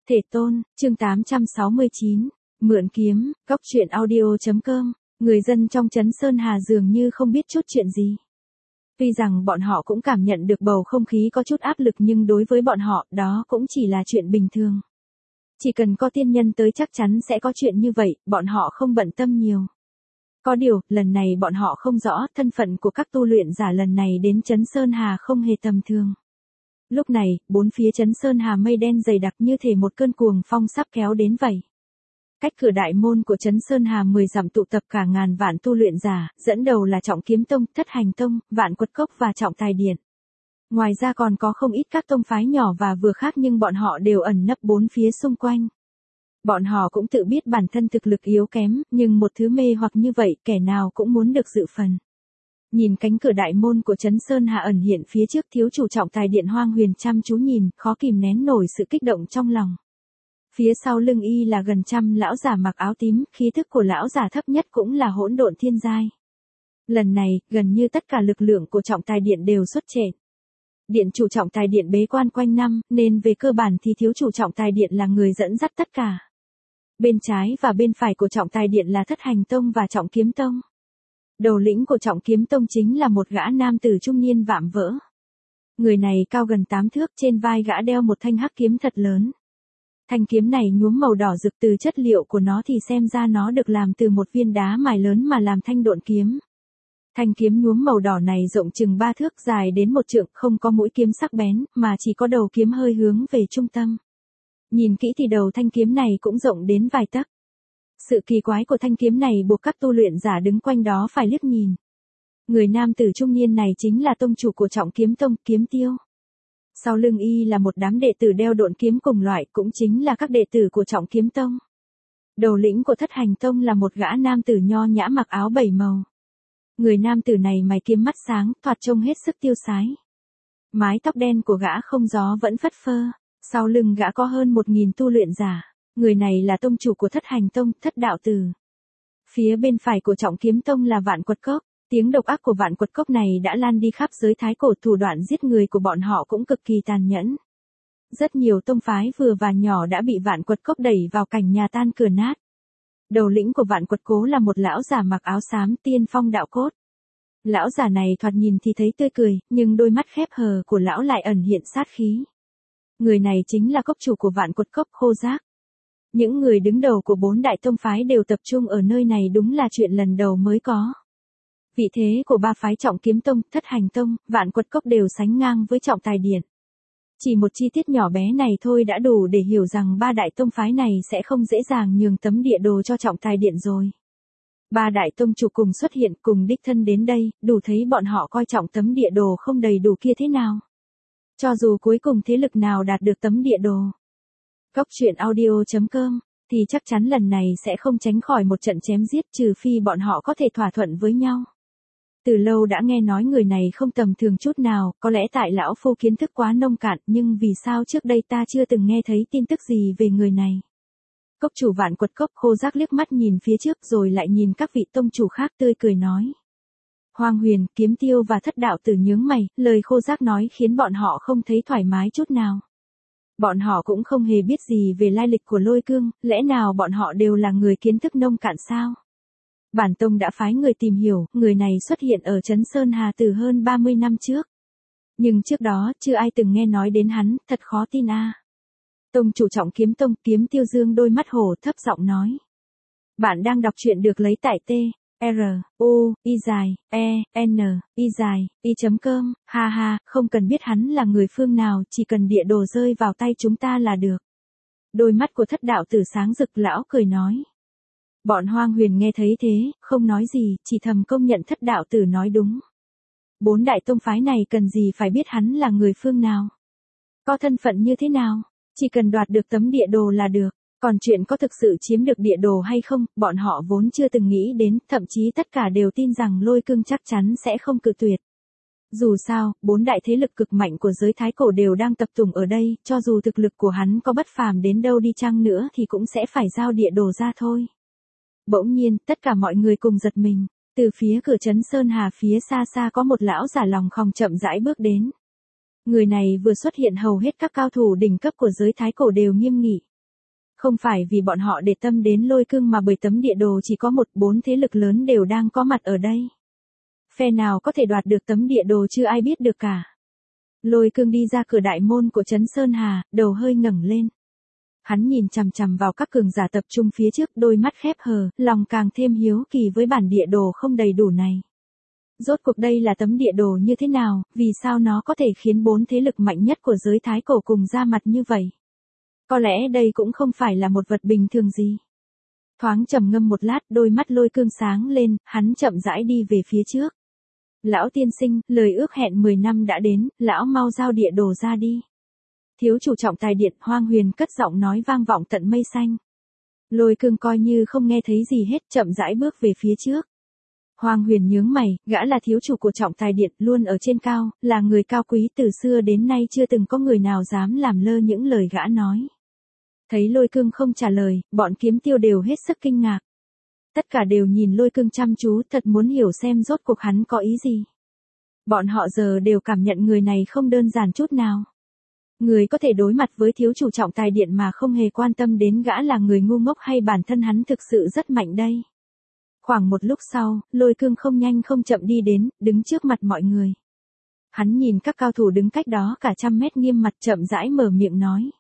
Thể tôn, chương 869, mượn kiếm, góc truyện audio.com, người dân trong trấn Sơn Hà dường như không biết chút chuyện gì. Tuy rằng bọn họ cũng cảm nhận được bầu không khí có chút áp lực nhưng đối với bọn họ đó cũng chỉ là chuyện bình thường. Chỉ cần có tiên nhân tới chắc chắn sẽ có chuyện như vậy, bọn họ không bận tâm nhiều. Có điều, lần này bọn họ không rõ thân phận của các tu luyện giả lần này đến trấn Sơn Hà không hề tầm thường. Lúc này, bốn phía trấn Sơn Hà mây đen dày đặc như thể một cơn cuồng phong sắp kéo đến vậy. Cách cửa đại môn của trấn Sơn Hà 10 dặm tụ tập cả ngàn vạn tu luyện giả, dẫn đầu là Trọng Kiếm Tông, Thất Hành Tông, Vạn Quật Cốc và Trọng Tài Điện. Ngoài ra còn có không ít các tông phái nhỏ và vừa khác nhưng bọn họ đều ẩn nấp bốn phía xung quanh. Bọn họ cũng tự biết bản thân thực lực yếu kém, nhưng một thứ mê hoặc như vậy kẻ nào cũng muốn được dự phần. Nhìn cánh cửa đại môn của trấn Sơn Hà ẩn hiện phía trước, thiếu chủ Trọng Tài Điện Hoang Huyền chăm chú nhìn, khó kìm nén nổi sự kích động trong lòng. Phía sau lưng y là gần trăm lão giả mặc áo tím, khí thức của lão giả thấp nhất cũng là hỗn độn thiên giai. Lần này, gần như tất cả lực lượng của Trọng Tài Điện đều xuất hiện. Điện chủ Trọng Tài Điện bế quan quanh năm, nên về cơ bản thì thiếu chủ Trọng Tài Điện là người dẫn dắt tất cả. Bên trái và bên phải của Trọng Tài Điện là Thất Hành Tông và Trọng Kiếm Tông. Đầu lĩnh của Trọng Kiếm Tông chính là một gã nam tử trung niên vạm vỡ. Người này cao gần 8 thước, trên vai gã đeo một thanh hắc kiếm thật lớn. Thanh kiếm này nhuốm màu đỏ rực, từ chất liệu của nó thì xem ra nó được làm từ một viên đá mài lớn mà làm thanh độn kiếm. Thanh kiếm nhuốm màu đỏ này rộng chừng 3 thước, dài đến 1 trượng, không có mũi kiếm sắc bén, mà chỉ có đầu kiếm hơi hướng về trung tâm. Nhìn kỹ thì đầu thanh kiếm này cũng rộng đến vài tấc. Sự kỳ quái của thanh kiếm này buộc các tu luyện giả đứng quanh đó phải liếc nhìn. Người nam tử trung niên này chính là tông chủ của Trọng Kiếm Tông, Kiếm Tiêu. Sau lưng y là một đám đệ tử đeo độn kiếm cùng loại, cũng chính là các đệ tử của Trọng Kiếm Tông. Đầu lĩnh của Thất Hành Tông là một gã nam tử nho nhã mặc áo 7 màu. Người nam tử này mày kiếm mắt sáng, thoạt trông hết sức tiêu sái. Mái tóc đen của gã không gió vẫn phất phơ, sau lưng gã có hơn 1000 tu luyện giả. Người này là tông chủ của Thất Hành Tông, Thất Đạo Tử. Phía bên phải của Trọng Kiếm Tông là Vạn Quật Cốc. Tiếng độc ác của Vạn Quật Cốc này đã lan đi khắp giới thái cổ, thủ đoạn giết người của bọn họ cũng cực kỳ tàn nhẫn. Rất nhiều tông phái vừa và nhỏ đã bị Vạn Quật Cốc đẩy vào cảnh nhà tan cửa nát. Đầu lĩnh của Vạn Quật Cố là một lão già mặc áo xám, tiên phong đạo cốt. Lão già này thoạt nhìn thì thấy tươi cười, nhưng đôi mắt khép hờ của lão lại ẩn hiện sát khí. Người này chính là cốc chủ của Vạn Quật Cốc, Khô Giác. Những người đứng đầu của 4 đại tông phái đều tập trung ở nơi này, đúng là chuyện lần đầu mới có. Vị thế của 3 phái Trọng Kiếm Tông, Thất Hành Tông, Vạn Quật Cốc đều sánh ngang với Trọng Tài Điện. Chỉ một chi tiết nhỏ bé này thôi đã đủ để hiểu rằng 3 đại tông phái này sẽ không dễ dàng nhường tấm địa đồ cho Trọng Tài Điện rồi. 3 đại tông chủ cùng xuất hiện, cùng đích thân đến đây, đủ thấy bọn họ coi trọng tấm địa đồ không đầy đủ kia thế nào. Cho dù cuối cùng thế lực nào đạt được tấm địa đồ, góc truyện audio.com, thì chắc chắn lần này sẽ không tránh khỏi một trận chém giết, trừ phi bọn họ có thể thỏa thuận với nhau. Từ lâu đã nghe nói người này không tầm thường chút nào, có lẽ tại lão phu kiến thức quá nông cạn, nhưng vì sao trước đây ta chưa từng nghe thấy tin tức gì về người này. Cốc chủ Vạn Quật Cốc, Khô Giác liếc mắt nhìn phía trước rồi lại nhìn các vị tông chủ khác, tươi cười nói. Hoang Huyền, Kiếm Tiêu và Thất Đạo Tử nhướng mày, lời Khô Giác nói khiến bọn họ không thấy thoải mái chút nào. Bọn họ cũng không hề biết gì về lai lịch của Lôi Cương, lẽ nào bọn họ đều là người kiến thức nông cạn sao? Bản tông đã phái người tìm hiểu, người này xuất hiện ở trấn Sơn Hà từ hơn 30 năm trước. Nhưng trước đó, chưa ai từng nghe nói đến hắn, thật khó tin a. Tông chủ Trọng Kiếm Tông, Kiếm Tiêu dương đôi mắt hổ, thấp giọng nói. Bạn đang đọc truyện được lấy tại t-r-u-i-e-n-i-i.com, ha ha, không cần biết hắn là người phương nào, chỉ cần địa đồ rơi vào tay chúng ta là được. Đôi mắt của Thất Đạo Tử sáng rực, lão cười nói. Bọn Hoang Huyền nghe thấy thế, không nói gì, chỉ thầm công nhận Thất Đạo Tử nói đúng. 4 đại tông phái này cần gì phải biết hắn là người phương nào, có thân phận như thế nào, chỉ cần đoạt được tấm địa đồ là được. Còn chuyện có thực sự chiếm được địa đồ hay không, bọn họ vốn chưa từng nghĩ đến, thậm chí tất cả đều tin rằng Lôi Cương chắc chắn sẽ không cự tuyệt. Dù sao, 4 đại thế lực cực mạnh của giới thái cổ đều đang tập trung ở đây, cho dù thực lực của hắn có bất phàm đến đâu đi chăng nữa thì cũng sẽ phải giao địa đồ ra thôi. Bỗng nhiên, tất cả mọi người cùng giật mình, từ phía cửa trấn Sơn Hà phía xa xa có một lão giả lòng khòng chậm rãi bước đến. Người này vừa xuất hiện hầu hết các cao thủ đỉnh cấp của giới thái cổ đều nghiêm nghị. Không phải vì bọn họ để tâm đến Lôi Cương mà bởi tấm địa đồ chỉ có 4 thế lực lớn đều đang có mặt ở đây. Phe nào có thể đoạt được tấm địa đồ chưa ai biết được cả. Lôi Cương đi ra cửa đại môn của trấn Sơn Hà, đầu hơi ngẩng lên. Hắn nhìn chằm chằm vào các cường giả tập trung phía trước, đôi mắt khép hờ, lòng càng thêm hiếu kỳ với bản địa đồ không đầy đủ này. Rốt cuộc đây là tấm địa đồ như thế nào, vì sao nó có thể khiến 4 thế lực mạnh nhất của giới Thái Cổ cùng ra mặt như vậy? Có lẽ đây cũng không phải là một vật bình thường gì. Thoáng trầm ngâm một lát, đôi mắt Lôi Cương sáng lên, hắn chậm rãi đi về phía trước. Lão tiên sinh, lời ước hẹn 10 năm đã đến, lão mau giao địa đồ ra đi. Thiếu chủ trọng tài điện Hoang Huyền cất giọng nói vang vọng tận mây xanh. Lôi Cương coi như không nghe thấy gì hết, chậm rãi bước về phía trước. Hoang Huyền nhướng mày, gã là thiếu chủ của trọng tài điện, luôn ở trên cao, là người cao quý từ xưa đến nay chưa từng có người nào dám làm lơ những lời gã nói. Thấy Lôi Cương không trả lời, bọn kiếm tiêu đều hết sức kinh ngạc. Tất cả đều nhìn Lôi Cương chăm chú, thật muốn hiểu xem rốt cuộc hắn có ý gì. Bọn họ giờ đều cảm nhận người này không đơn giản chút nào. Người có thể đối mặt với thiếu chủ trọng tài điện mà không hề quan tâm đến gã là người ngu ngốc hay bản thân hắn thực sự rất mạnh đây. Khoảng một lúc sau, Lôi Cương không nhanh không chậm đi đến, đứng trước mặt mọi người. Hắn nhìn các cao thủ đứng cách đó cả trăm mét nghiêm mặt chậm rãi mở miệng nói.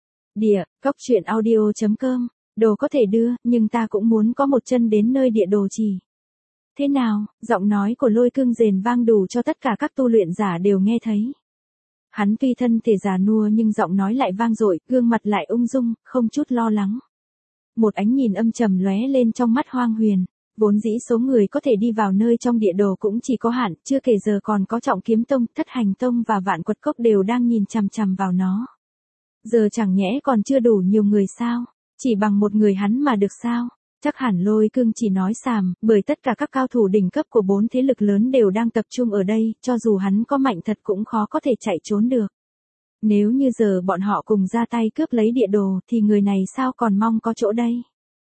Cóc truyện audio.com, đồ có thể đưa, nhưng ta cũng muốn có một chân đến nơi địa đồ chỉ. Thế nào, giọng nói của Lôi Cương rền vang đủ cho tất cả các tu luyện giả đều nghe thấy. Hắn tuy thân thể già nua nhưng giọng nói lại vang dội, gương mặt lại ung dung, không chút lo lắng. Một ánh nhìn âm trầm lóe lên trong mắt Hoang Huyền. Vốn dĩ số người có thể đi vào nơi trong địa đồ cũng chỉ có hạn, chưa kể giờ còn có Trọng Kiếm Tông, Thất Hành Tông và Vạn Quật Cốc đều đang nhìn chằm chằm vào nó. Giờ chẳng nhẽ còn chưa đủ nhiều người sao? Chỉ bằng một người hắn mà được sao? Chắc hẳn Lôi Cương chỉ nói xàm, bởi tất cả các cao thủ đỉnh cấp của 4 thế lực lớn đều đang tập trung ở đây, cho dù hắn có mạnh thật cũng khó có thể chạy trốn được. Nếu như giờ bọn họ cùng ra tay cướp lấy địa đồ thì người này sao còn mong có chỗ đây?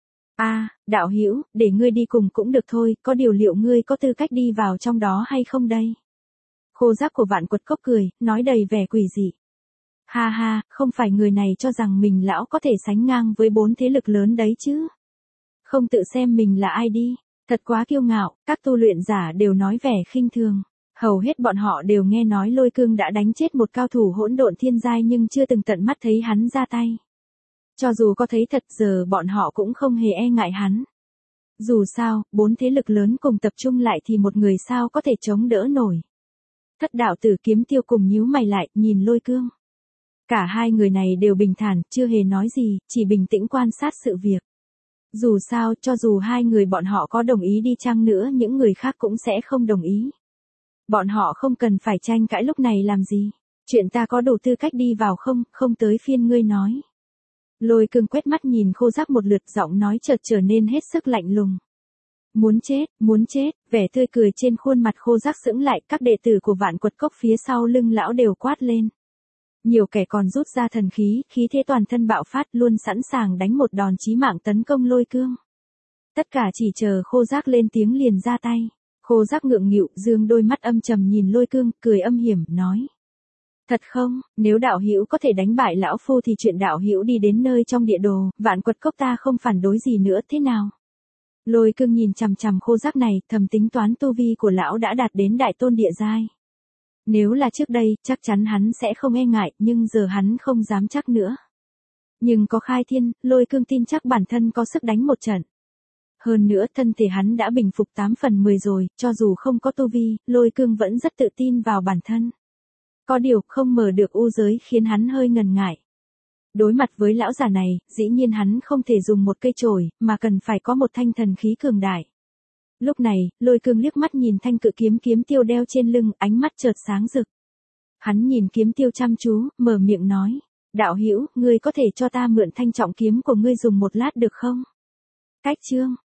Đạo hữu, để ngươi đi cùng cũng được thôi, có điều liệu ngươi có tư cách đi vào trong đó hay không đây? Khô Giác của Vạn Quật Cốc cười, nói đầy vẻ quỷ dị. Ha ha, không phải người này cho rằng mình lão có thể sánh ngang với 4 thế lực lớn đấy chứ. Không tự xem mình là ai đi, thật quá kiêu ngạo, các tu luyện giả đều nói vẻ khinh thường. Hầu hết bọn họ đều nghe nói Lôi Cương đã đánh chết một cao thủ hỗn độn thiên giai nhưng chưa từng tận mắt thấy hắn ra tay. Cho dù có thấy thật giờ bọn họ cũng không hề e ngại hắn. Dù sao, 4 thế lực lớn cùng tập trung lại thì một người sao có thể chống đỡ nổi. Thất đạo tử Kiếm Tiêu cùng nhíu mày lại, nhìn Lôi Cương. Cả hai người này đều bình thản, chưa hề nói gì, chỉ bình tĩnh quan sát sự việc. Dù sao, cho dù hai người bọn họ có đồng ý đi chăng nữa những người khác cũng sẽ không đồng ý. Bọn họ không cần phải tranh cãi lúc này làm gì. Chuyện ta có đủ tư cách đi vào không, không tới phiên ngươi nói. Lôi Cương quét mắt nhìn Khô Giác một lượt, giọng nói chợt trở nên hết sức lạnh lùng. Muốn chết, vẻ tươi cười trên khuôn mặt Khô Giác sững lại, các đệ tử của Vạn Quật Cốc phía sau lưng lão đều quát lên. Nhiều kẻ còn rút ra thần khí, khí thế toàn thân bạo phát luôn sẵn sàng đánh một đòn chí mạng tấn công Lôi Cương. Tất cả chỉ chờ Khô Giác lên tiếng liền ra tay. Khô Giác ngượng nghịu, dương đôi mắt âm trầm nhìn Lôi Cương, cười âm hiểm, nói. Thật không, nếu đạo hữu có thể đánh bại lão phu thì chuyện đạo hữu đi đến nơi trong địa đồ, Vạn Quật Cốc ta không phản đối gì nữa, thế nào? Lôi Cương nhìn chằm chằm Khô Giác này, thầm tính toán tu vi của lão đã đạt đến đại tôn địa giai. Nếu là trước đây, chắc chắn hắn sẽ không e ngại, nhưng giờ hắn không dám chắc nữa. Nhưng có khai thiên, Lôi Cương tin chắc bản thân có sức đánh một trận. Hơn nữa thân thể hắn đã bình phục 8 phần 10 rồi, cho dù không có tu vi, Lôi Cương vẫn rất tự tin vào bản thân. Có điều không mở được u giới khiến hắn hơi ngần ngại. Đối mặt với lão già này, dĩ nhiên hắn không thể dùng một cây chổi, mà cần phải có một thanh thần khí cường đại. Lúc này, Lôi Cương liếc mắt nhìn thanh cự kiếm tiêu đeo trên lưng, ánh mắt chợt sáng rực. Hắn nhìn kiếm tiêu chăm chú, mở miệng nói. Đạo hữu, ngươi có thể cho ta mượn thanh trọng kiếm của ngươi dùng một lát được không? Cách chương.